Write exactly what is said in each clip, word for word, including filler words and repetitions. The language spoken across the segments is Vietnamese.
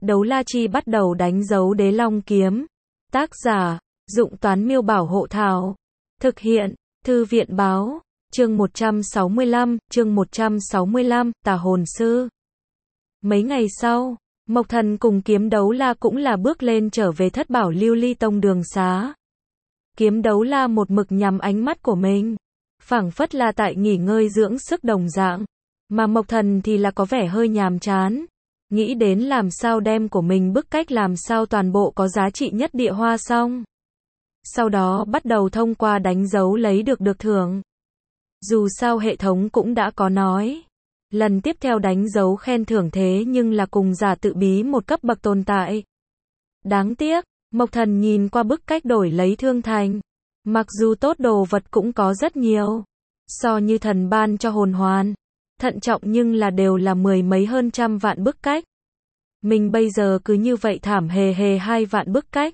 Đấu La Chi bắt đầu đánh dấu Đế Long kiếm. Tác giả, Dụng Toán Miêu Bảo Hộ Thảo. Thực hiện, Thư viện Báo. Chương một trăm sáu mươi lăm, chương một trăm sáu mươi lăm, Tà Hồn Sư. Mấy ngày sau, Mộc Thần cùng Kiếm Đấu La cũng là bước lên trở về Thất Bảo Lưu Ly Tông đường xá. Kiếm Đấu La một mực nhắm ánh mắt của mình, phảng phất là tại nghỉ ngơi dưỡng sức đồng dạng, mà Mộc Thần thì là có vẻ hơi nhàm chán, nghĩ đến làm sao đem của mình bức cách làm sao toàn bộ có giá trị nhất địa hoa xong. Sau đó bắt đầu thông qua đánh dấu lấy được được thưởng. Dù sao hệ thống cũng đã có nói, lần tiếp theo đánh dấu khen thưởng thế nhưng là cùng giả tự bí một cấp bậc tồn tại. Đáng tiếc, Mộc Thần nhìn qua bức cách đổi lấy thương thành. Mặc dù tốt đồ vật cũng có rất nhiều, so như thần ban cho hồn hoàn, thận trọng nhưng là đều là mười mấy hơn trăm vạn bức cách. Mình bây giờ cứ như vậy thảm hề hề hai vạn bức cách.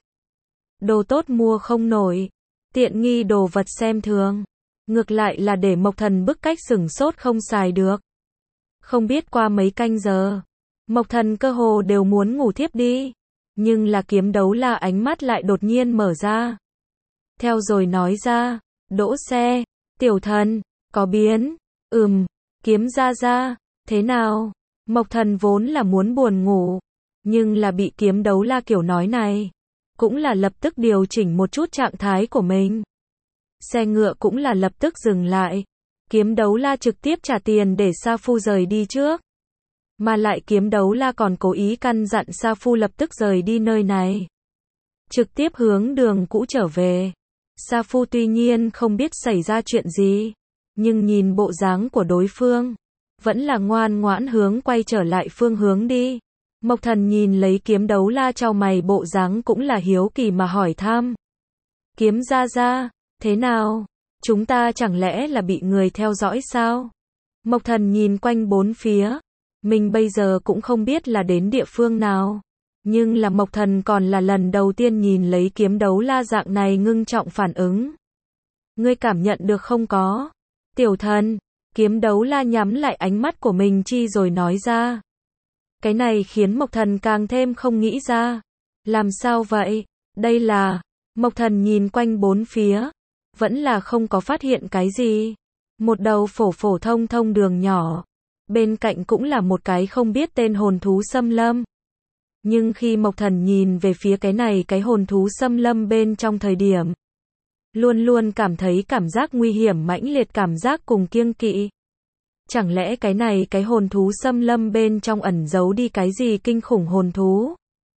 Đồ tốt mua không nổi, tiện nghi đồ vật xem thường. Ngược lại là để Mộc Thần bức cách sửng sốt không xài được. Không biết qua mấy canh giờ, Mộc Thần cơ hồ đều muốn ngủ thiếp đi. Nhưng là Kiếm Đấu La ánh mắt lại đột nhiên mở ra. Theo rồi nói ra, đỗ xe, tiểu thần, có biến, ừm, Kiếm ra ra, thế nào? Mộc Thần vốn là muốn buồn ngủ, nhưng là bị Kiếm Đấu La kiểu nói này, cũng là lập tức điều chỉnh một chút trạng thái của mình. Xe ngựa cũng là lập tức dừng lại. Kiếm Đấu La trực tiếp trả tiền để Sa Phu rời đi trước. Mà lại Kiếm Đấu La còn cố ý căn dặn Sa Phu lập tức rời đi nơi này, trực tiếp hướng đường cũ trở về. Sa Phu tuy nhiên không biết xảy ra chuyện gì, nhưng nhìn bộ dáng của đối phương, vẫn là ngoan ngoãn hướng quay trở lại phương hướng đi. Mộc Thần nhìn lấy Kiếm Đấu La chau mày bộ dáng cũng là hiếu kỳ mà hỏi thăm. Kiếm gia gia, thế nào? Chúng ta chẳng lẽ là bị người theo dõi sao? Mộc Thần nhìn quanh bốn phía, mình bây giờ cũng không biết là đến địa phương nào. Nhưng là Mộc Thần còn là lần đầu tiên nhìn lấy Kiếm Đấu La dạng này ngưng trọng phản ứng. Ngươi cảm nhận được không có? Tiểu thần, Kiếm Đấu La nhắm lại ánh mắt của mình chi rồi nói ra. Cái này khiến Mộc Thần càng thêm không nghĩ ra. Làm sao vậy? Đây là... Mộc Thần nhìn quanh bốn phía, vẫn là không có phát hiện cái gì. Một đầu phổ phổ thông thông đường nhỏ, bên cạnh cũng là một cái không biết tên hồn thú xâm lâm. Nhưng khi Mộc Thần nhìn về phía cái này cái hồn thú xâm lâm bên trong thời điểm, luôn luôn cảm thấy cảm giác nguy hiểm mãnh liệt, cảm giác cùng kiêng kỵ. Chẳng lẽ cái này cái hồn thú xâm lâm bên trong ẩn giấu đi cái gì kinh khủng hồn thú?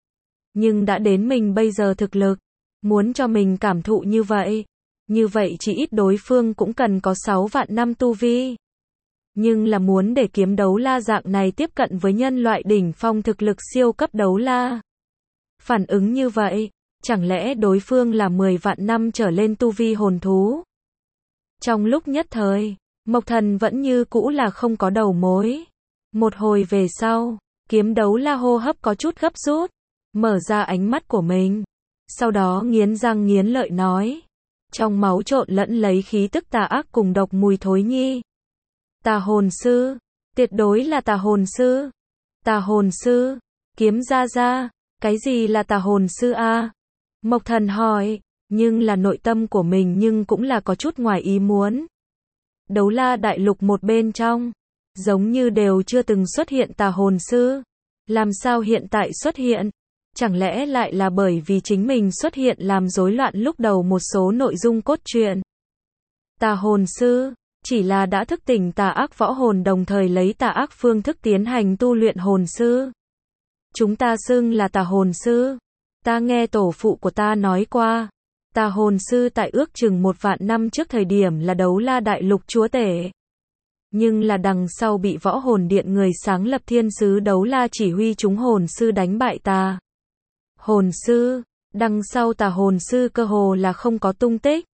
Nhưng đã đến mình bây giờ thực lực, muốn cho mình cảm thụ như vậy, như vậy chỉ ít đối phương cũng cần có sáu vạn năm tu vi. Nhưng là muốn để Kiếm Đấu La dạng này tiếp cận với nhân loại đỉnh phong thực lực siêu cấp đấu la. Phản ứng như vậy, chẳng lẽ đối phương là mười vạn năm trở lên tu vi hồn thú? Trong lúc nhất thời, Mộc Thần vẫn như cũ là không có đầu mối. Một hồi về sau, Kiếm Đấu La hô hấp có chút gấp rút, mở ra ánh mắt của mình. Sau đó nghiến răng nghiến lợi nói. Trong máu trộn lẫn lấy khí tức tà ác cùng độc mùi thối nhi. Tà hồn sư, tuyệt đối là tà hồn sư. Tà hồn sư, Kiếm gia gia, cái gì là tà hồn sư a? Mộc Thần hỏi, nhưng là nội tâm của mình nhưng cũng là có chút ngoài ý muốn. Đấu La đại lục một bên trong, giống như đều chưa từng xuất hiện tà hồn sư. Làm sao hiện tại xuất hiện? Chẳng lẽ lại là bởi vì chính mình xuất hiện làm rối loạn lúc đầu một số nội dung cốt truyện? Tà hồn sư, chỉ là đã thức tỉnh tà ác võ hồn đồng thời lấy tà ác phương thức tiến hành tu luyện hồn sư. Chúng ta xưng là tà hồn sư. Ta nghe tổ phụ của ta nói qua, tà hồn sư tại ước chừng một vạn năm trước thời điểm là Đấu La đại lục chúa tể. Nhưng là đằng sau bị võ hồn điện người sáng lập thiên sứ Đấu La chỉ huy chúng hồn sư đánh bại tà hồn sư, đằng sau tà hồn sư cơ hồ là không có tung tích.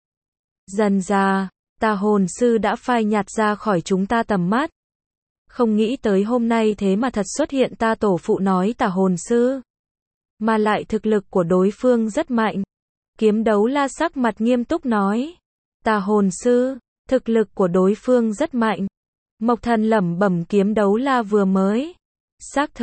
Dần dà, tà hồn sư đã phai nhạt ra khỏi chúng ta tầm mắt. Không nghĩ tới hôm nay thế mà thật xuất hiện ta tổ phụ nói tà hồn sư. Mà lại thực lực của đối phương rất mạnh. Kiếm Đấu La sắc mặt nghiêm túc nói. Tà hồn sư, thực lực của đối phương rất mạnh. Mộc Thần lẩm bẩm Kiếm Đấu La vừa mới. Xác thực,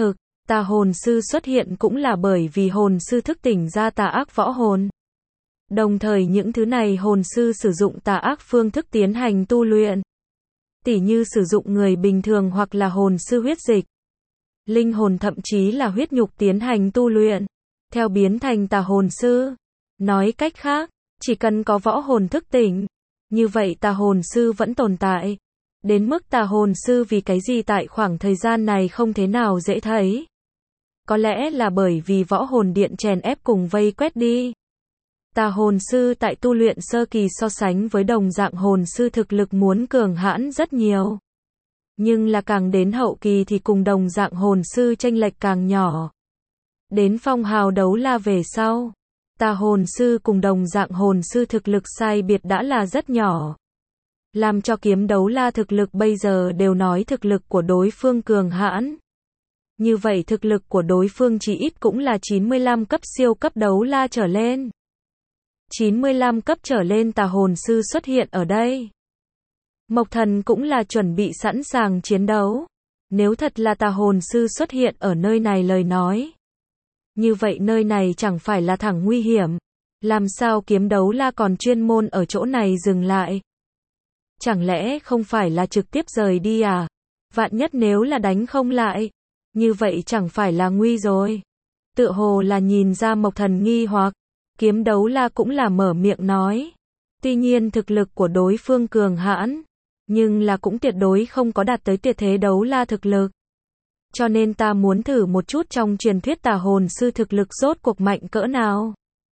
Tà hồn sư xuất hiện cũng là bởi vì hồn sư thức tỉnh ra tà ác võ hồn. Đồng thời những thứ này hồn sư sử dụng tà ác phương thức tiến hành tu luyện. Tỉ như sử dụng người bình thường hoặc là hồn sư huyết dịch, linh hồn thậm chí là huyết nhục tiến hành tu luyện, theo biến thành tà hồn sư. Nói cách khác, chỉ cần có võ hồn thức tỉnh, như vậy tà hồn sư vẫn tồn tại. Đến mức tà hồn sư vì cái gì tại khoảng thời gian này không thế nào dễ thấy. Có lẽ là bởi vì võ hồn điện chèn ép cùng vây quét đi. Tà hồn sư tại tu luyện sơ kỳ so sánh với đồng dạng hồn sư thực lực muốn cường hãn rất nhiều. Nhưng là càng đến hậu kỳ thì cùng đồng dạng hồn sư chênh lệch càng nhỏ. Đến phong hào đấu la về sau, tà hồn sư cùng đồng dạng hồn sư thực lực sai biệt đã là rất nhỏ. Làm cho kiếm đấu la thực lực bây giờ đều nói thực lực của đối phương cường hãn. Như vậy thực lực của đối phương chỉ ít cũng là chín mươi lăm cấp siêu cấp đấu la trở lên. chín mươi lăm cấp trở lên tà hồn sư xuất hiện ở đây. Mộc Thần cũng là chuẩn bị sẵn sàng chiến đấu. Nếu thật là tà hồn sư xuất hiện ở nơi này lời nói, như vậy nơi này chẳng phải là thẳng nguy hiểm. Làm sao kiếm đấu la còn chuyên môn ở chỗ này dừng lại? Chẳng lẽ không phải là trực tiếp rời đi à? Vạn nhất nếu là đánh không lại, như vậy chẳng phải là nguy rồi. Tựa hồ là nhìn ra Mộc Thần nghi hoặc, kiếm đấu la cũng là mở miệng nói. Tuy nhiên thực lực của đối phương cường hãn, nhưng là cũng tuyệt đối không có đạt tới tuyệt thế đấu la thực lực. Cho nên ta muốn thử một chút trong truyền thuyết tà hồn sư thực lực rốt cuộc mạnh cỡ nào.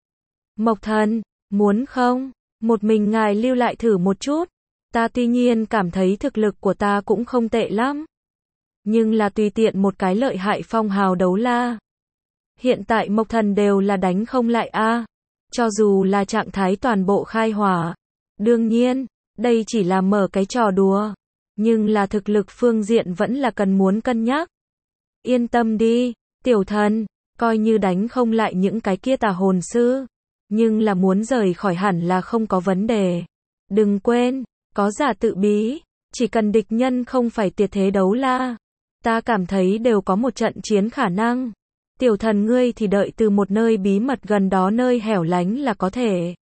Mộc Thần, muốn không? Một mình ngài lưu lại thử một chút. Ta tuy nhiên cảm thấy thực lực của ta cũng không tệ lắm. Nhưng là tùy tiện một cái lợi hại phong hào đấu la. Hiện tại Mộc Thần đều là đánh không lại a. Cho dù là trạng thái toàn bộ khai hỏa. Đương nhiên, đây chỉ là mở cái trò đùa. Nhưng là thực lực phương diện vẫn là cần muốn cân nhắc. Yên tâm đi, tiểu thần, coi như đánh không lại những cái kia tà hồn sư. Nhưng là muốn rời khỏi hẳn là không có vấn đề. Đừng quên, có giả tự bí, chỉ cần địch nhân không phải tuyệt thế đấu la, ta cảm thấy đều có một trận chiến khả năng. Tiểu thần ngươi thì đợi từ một nơi bí mật gần đó nơi hẻo lánh là có thể.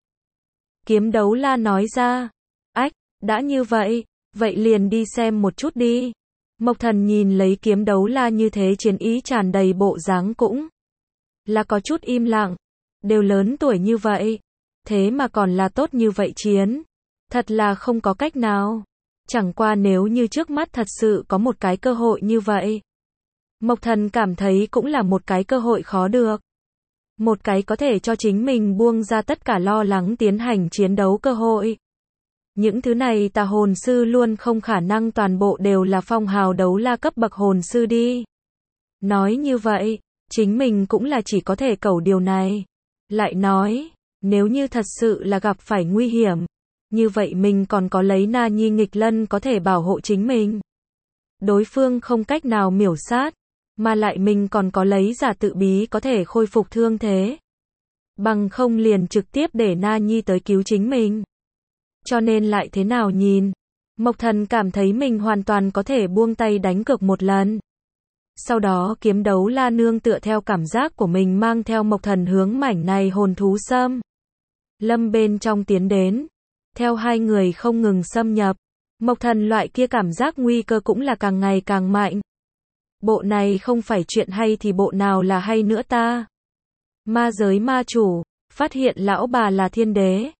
Kiếm đấu la nói ra. Ách, đã như vậy, vậy liền đi xem một chút đi. Mộc Thần nhìn lấy kiếm đấu la như thế chiến ý tràn đầy bộ dáng cũng là có chút im lặng. Đều lớn tuổi như vậy, thế mà còn là tốt như vậy chiến. Thật là không có cách nào. Chẳng qua nếu như trước mắt thật sự có một cái cơ hội như vậy, Mộc Thần cảm thấy cũng là một cái cơ hội khó được. Một cái có thể cho chính mình buông ra tất cả lo lắng tiến hành chiến đấu cơ hội. Những thứ này tà hồn sư luôn không khả năng toàn bộ đều là phong hào đấu la cấp bậc hồn sư đi. Nói như vậy, chính mình cũng là chỉ có thể cầu điều này. Lại nói, nếu như thật sự là gặp phải nguy hiểm, như vậy mình còn có lấy Na Nhi nghịch lân có thể bảo hộ chính mình. Đối phương không cách nào miểu sát, mà lại mình còn có lấy giả tự bí có thể khôi phục thương thế. Bằng không liền trực tiếp để Na Nhi tới cứu chính mình. Cho nên lại thế nào nhìn, Mộc Thần cảm thấy mình hoàn toàn có thể buông tay đánh cược một lần. Sau đó kiếm đấu la nương tựa theo cảm giác của mình mang theo Mộc Thần hướng mảnh này hồn thú xâm lâm bên trong tiến đến. Theo hai người không ngừng xâm nhập, Mộc Thần loại kia cảm giác nguy cơ cũng là càng ngày càng mạnh. Bộ này không phải chuyện hay thì bộ nào là hay nữa ta. Ma giới ma chủ, phát hiện lão bà là thiên đế.